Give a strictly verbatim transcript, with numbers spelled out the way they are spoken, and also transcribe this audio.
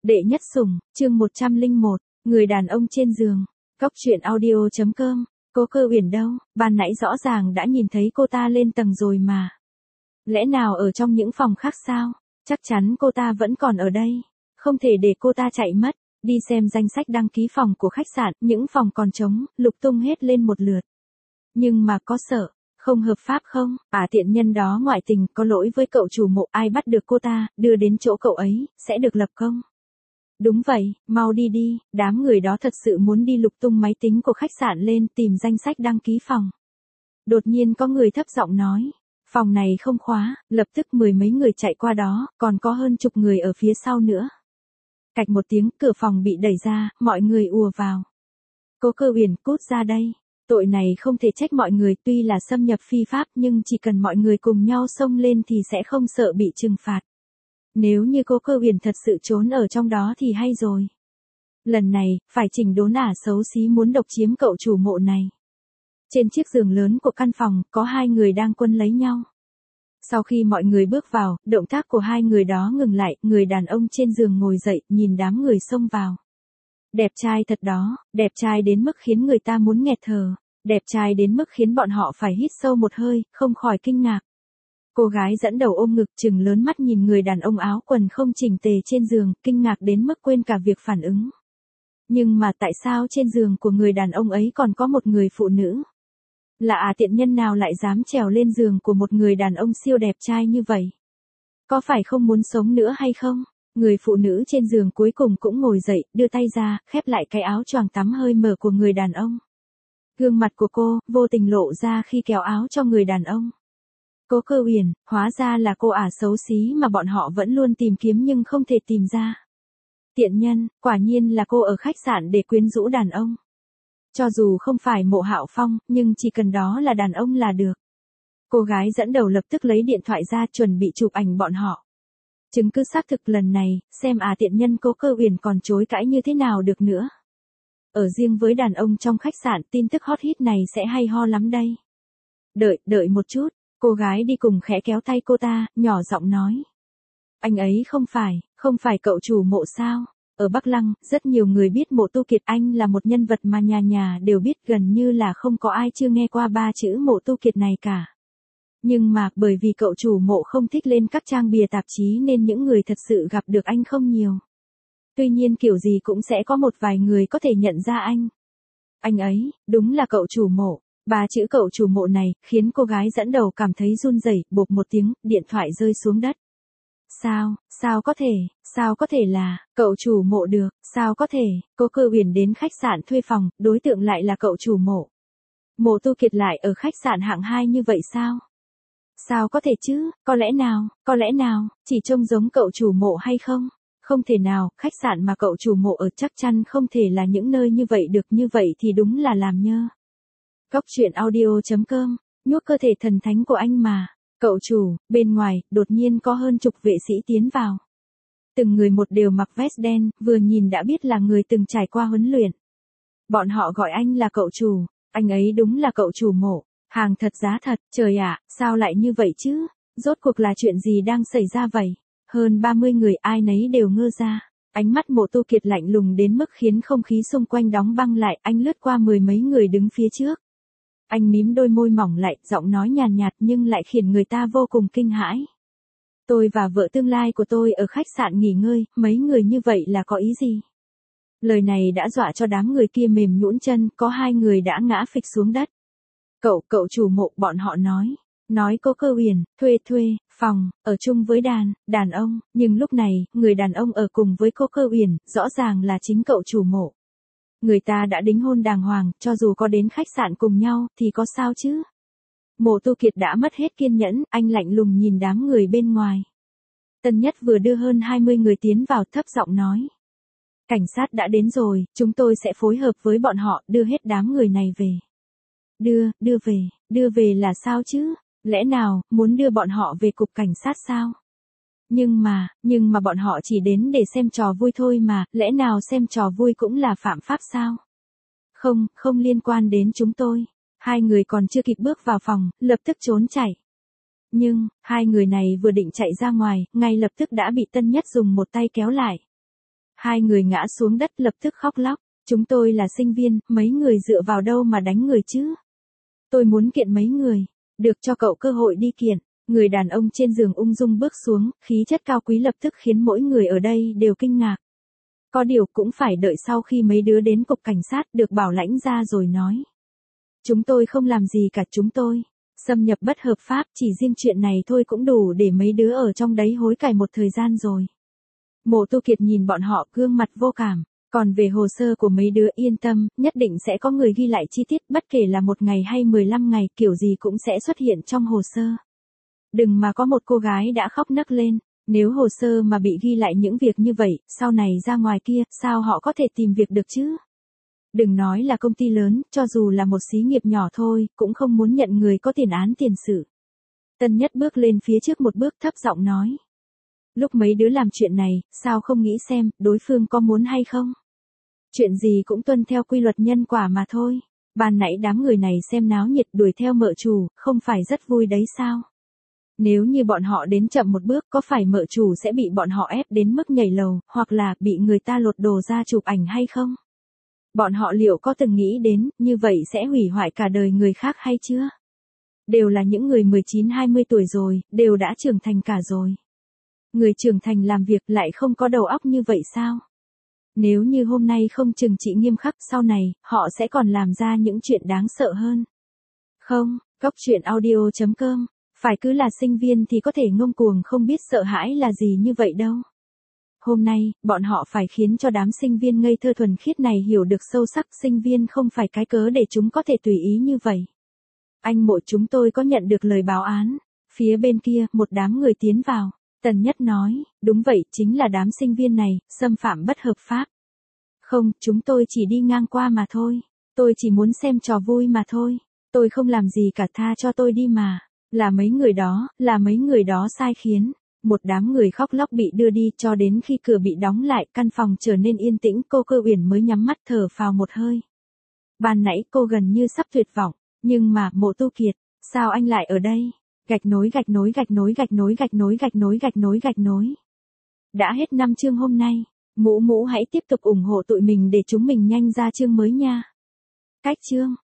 Đệ nhất sủng, chương một trăm lẻ một, người đàn ông trên giường. Cóc truyện audio chấm com. Cố Cơ Uyển đâu, ban nãy rõ ràng đã nhìn thấy cô ta lên tầng rồi mà. Lẽ nào ở trong những phòng khác sao? Chắc chắn cô ta vẫn còn ở đây. Không thể để cô ta chạy mất. Đi xem danh sách đăng ký phòng của khách sạn, những phòng còn trống, lục tung hết lên một lượt. Nhưng mà có sợ, không hợp pháp không? À, tiện nhân đó ngoại tình, có lỗi với cậu chủ mộ, ai bắt được cô ta, đưa đến chỗ cậu ấy, sẽ được lập công. Đúng vậy, mau đi đi, đám người đó thật sự muốn đi lục tung máy tính của khách sạn lên tìm danh sách đăng ký phòng. Đột nhiên có người thấp giọng nói, phòng này không khóa, lập tức mười mấy người chạy qua đó, còn có hơn chục người ở phía sau nữa. Cạch một tiếng, cửa phòng bị đẩy ra, mọi người ùa vào. Cố Cơ Uyển, cút ra đây. Tội này không thể trách mọi người, tuy là xâm nhập phi pháp nhưng chỉ cần mọi người cùng nhau xông lên thì sẽ không sợ bị trừng phạt. Nếu như Cố Cơ Uyển thật sự trốn ở trong đó thì hay rồi. Lần này, phải chỉnh đốn ả xấu xí muốn độc chiếm cậu chủ mộ này. Trên chiếc giường lớn của căn phòng, có hai người đang quân lấy nhau. Sau khi mọi người bước vào, động tác của hai người đó ngừng lại, người đàn ông trên giường ngồi dậy, nhìn đám người xông vào. Đẹp trai thật đó, đẹp trai đến mức khiến người ta muốn nghẹt thở, đẹp trai đến mức khiến bọn họ phải hít sâu một hơi, không khỏi kinh ngạc. Cô gái dẫn đầu ôm ngực trừng lớn mắt nhìn người đàn ông áo quần không chỉnh tề trên giường, kinh ngạc đến mức quên cả việc phản ứng. Nhưng mà tại sao trên giường của người đàn ông ấy còn có một người phụ nữ? Là à, tiện nhân nào lại dám trèo lên giường của một người đàn ông siêu đẹp trai như vậy? Có phải không muốn sống nữa hay không? Người phụ nữ trên giường cuối cùng cũng ngồi dậy, đưa tay ra, khép lại cái áo choàng tắm hơi mở của người đàn ông. Gương mặt của cô, vô tình lộ ra khi kéo áo cho người đàn ông. Cố Cơ Uyển, hóa ra là cô ả xấu xí mà bọn họ vẫn luôn tìm kiếm nhưng không thể tìm ra. Tiện nhân, quả nhiên là cô ở khách sạn để quyến rũ đàn ông. Cho dù không phải Mộ Hạo Phong, nhưng chỉ cần đó là đàn ông là được. Cô gái dẫn đầu lập tức lấy điện thoại ra chuẩn bị chụp ảnh bọn họ. Chứng cứ xác thực lần này, xem à tiện nhân Cố Cơ Uyển còn chối cãi như thế nào được nữa. Ở riêng với đàn ông trong khách sạn, tin tức hot hit này sẽ hay ho lắm đây. Đợi, đợi một chút, cô gái đi cùng khẽ kéo tay cô ta, nhỏ giọng nói. Anh ấy không phải, không phải cậu chủ Mộ sao? Ở Bắc Lăng, rất nhiều người biết Mộ Tu Kiệt, anh là một nhân vật mà nhà nhà đều biết, gần như là không có ai chưa nghe qua ba chữ Mộ Tu Kiệt này cả. Nhưng mà, bởi vì cậu chủ Mộ không thích lên các trang bìa tạp chí nên những người thật sự gặp được anh không nhiều. Tuy nhiên kiểu gì cũng sẽ có một vài người có thể nhận ra anh. Anh ấy, đúng là cậu chủ Mộ. Ba chữ cậu chủ Mộ này, khiến cô gái dẫn đầu cảm thấy run rẩy, bộp một tiếng, điện thoại rơi xuống đất. Sao, sao có thể, sao có thể là, cậu chủ Mộ được, sao có thể, Cố Cơ Uyển đến khách sạn thuê phòng, đối tượng lại là cậu chủ Mộ. Mộ Tu Kiệt lại ở khách sạn hạng hai như vậy sao? Sao có thể chứ, có lẽ nào, có lẽ nào, chỉ trông giống cậu chủ Mộ hay không? Không thể nào, khách sạn mà cậu chủ Mộ ở chắc chắn không thể là những nơi như vậy được, như vậy thì đúng là làm nhơ. Cóc truyện audio chấm com, nhuốc cơ thể thần thánh của anh mà. Cậu chủ, bên ngoài, đột nhiên có hơn chục vệ sĩ tiến vào. Từng người một đều mặc vest đen, vừa nhìn đã biết là người từng trải qua huấn luyện. Bọn họ gọi anh là cậu chủ, anh ấy đúng là cậu chủ Mộ. Hàng thật giá thật, trời ạ, sao lại như vậy chứ? Rốt cuộc là chuyện gì đang xảy ra vậy? Hơn ba mươi người ai nấy đều ngơ ra. Ánh mắt Mộ Tu Kiệt lạnh lùng đến mức khiến không khí xung quanh đóng băng lại, anh lướt qua mười mấy người đứng phía trước. Anh mím đôi môi mỏng lại, giọng nói nhàn nhạt nhưng lại khiến người ta vô cùng kinh hãi. Tôi và vợ tương lai của tôi ở khách sạn nghỉ ngơi, mấy người như vậy là có ý gì? Lời này đã dọa cho đám người kia mềm nhũn chân, có hai người đã ngã phịch xuống đất. Cậu, cậu chủ Mộ, bọn họ nói. Nói Cố Cơ Uyển, thuê thuê, phòng, ở chung với đàn, đàn ông, nhưng lúc này, người đàn ông ở cùng với Cố Cơ Uyển, rõ ràng là chính cậu chủ Mộ. Người ta đã đính hôn đàng hoàng, cho dù có đến khách sạn cùng nhau, thì có sao chứ? Mộ Tu Kiệt đã mất hết kiên nhẫn, anh lạnh lùng nhìn đám người bên ngoài. Tân Nhất vừa đưa hơn hai mươi người tiến vào, thấp giọng nói. Cảnh sát đã đến rồi, chúng tôi sẽ phối hợp với bọn họ, đưa hết đám người này về. Đưa, đưa về, đưa về là sao chứ? Lẽ nào, muốn đưa bọn họ về cục cảnh sát sao? Nhưng mà, nhưng mà bọn họ chỉ đến để xem trò vui thôi mà, lẽ nào xem trò vui cũng là phạm pháp sao? Không, không liên quan đến chúng tôi. Hai người còn chưa kịp bước vào phòng, lập tức trốn chạy. Nhưng, hai người này vừa định chạy ra ngoài, ngay lập tức đã bị Tân Nhất dùng một tay kéo lại. Hai người ngã xuống đất lập tức khóc lóc. Chúng tôi là sinh viên, mấy người dựa vào đâu mà đánh người chứ? Tôi muốn kiện mấy người. Được cho cậu cơ hội đi kiện. Người đàn ông trên giường ung dung bước xuống, khí chất cao quý lập tức khiến mỗi người ở đây đều kinh ngạc. Có điều cũng phải đợi sau khi mấy đứa đến cục cảnh sát được bảo lãnh ra rồi nói. Chúng tôi không làm gì cả, chúng tôi xâm nhập bất hợp pháp, chỉ riêng chuyện này thôi cũng đủ để mấy đứa ở trong đấy hối cải một thời gian rồi. Mộ Tu Kiệt nhìn bọn họ gương mặt vô cảm. Còn về hồ sơ của mấy đứa yên tâm, nhất định sẽ có người ghi lại chi tiết, bất kể là một ngày hay mười lăm ngày, kiểu gì cũng sẽ xuất hiện trong hồ sơ. Đừng mà có một cô gái đã khóc nấc lên, nếu hồ sơ mà bị ghi lại những việc như vậy, sau này ra ngoài kia, sao họ có thể tìm việc được chứ? Đừng nói là công ty lớn, cho dù là một xí nghiệp nhỏ thôi, cũng không muốn nhận người có tiền án tiền sự. Tân Nhất bước lên phía trước một bước thấp giọng nói. Lúc mấy đứa làm chuyện này, sao không nghĩ xem, đối phương có muốn hay không? Chuyện gì cũng tuân theo quy luật nhân quả mà thôi. Ban nãy đám người này xem náo nhiệt đuổi theo mợ chủ, không phải rất vui đấy sao? Nếu như bọn họ đến chậm một bước, có phải mợ chủ sẽ bị bọn họ ép đến mức nhảy lầu, hoặc là bị người ta lột đồ ra chụp ảnh hay không? Bọn họ liệu có từng nghĩ đến, như vậy sẽ hủy hoại cả đời người khác hay chưa? Đều là những người mười chín hai mươi tuổi rồi, đều đã trưởng thành cả rồi. Người trưởng thành làm việc lại không có đầu óc như vậy sao? Nếu như hôm nay không trừng trị nghiêm khắc, sau này, họ sẽ còn làm ra những chuyện đáng sợ hơn. Không, Cóc Truyện Audio chấm com, phải cứ là sinh viên thì có thể ngông cuồng không biết sợ hãi là gì như vậy đâu. Hôm nay, bọn họ phải khiến cho đám sinh viên ngây thơ thuần khiết này hiểu được sâu sắc sinh viên không phải cái cớ để chúng có thể tùy ý như vậy. Anh Mộ, chúng tôi có nhận được lời báo án. Phía bên kia, một đám người tiến vào. Tần Nhất nói, đúng vậy, chính là đám sinh viên này, xâm phạm bất hợp pháp. Không, chúng tôi chỉ đi ngang qua mà thôi. Tôi chỉ muốn xem trò vui mà thôi. Tôi không làm gì cả, tha cho tôi đi mà. Là mấy người đó, là mấy người đó sai khiến. Một đám người khóc lóc bị đưa đi cho đến khi cửa bị đóng lại, căn phòng trở nên yên tĩnh, cô Cơ Uyển mới nhắm mắt thở phào một hơi. Ban nãy cô gần như sắp tuyệt vọng, nhưng mà, Mộ Tu Kiệt, sao anh lại ở đây? Gạch nối gạch nối gạch nối gạch nối gạch nối gạch nối gạch nối gạch nối. Đã hết năm chương hôm nay, Mũ Mũ hãy tiếp tục ủng hộ tụi mình để chúng mình nhanh ra chương mới nha. Cách chương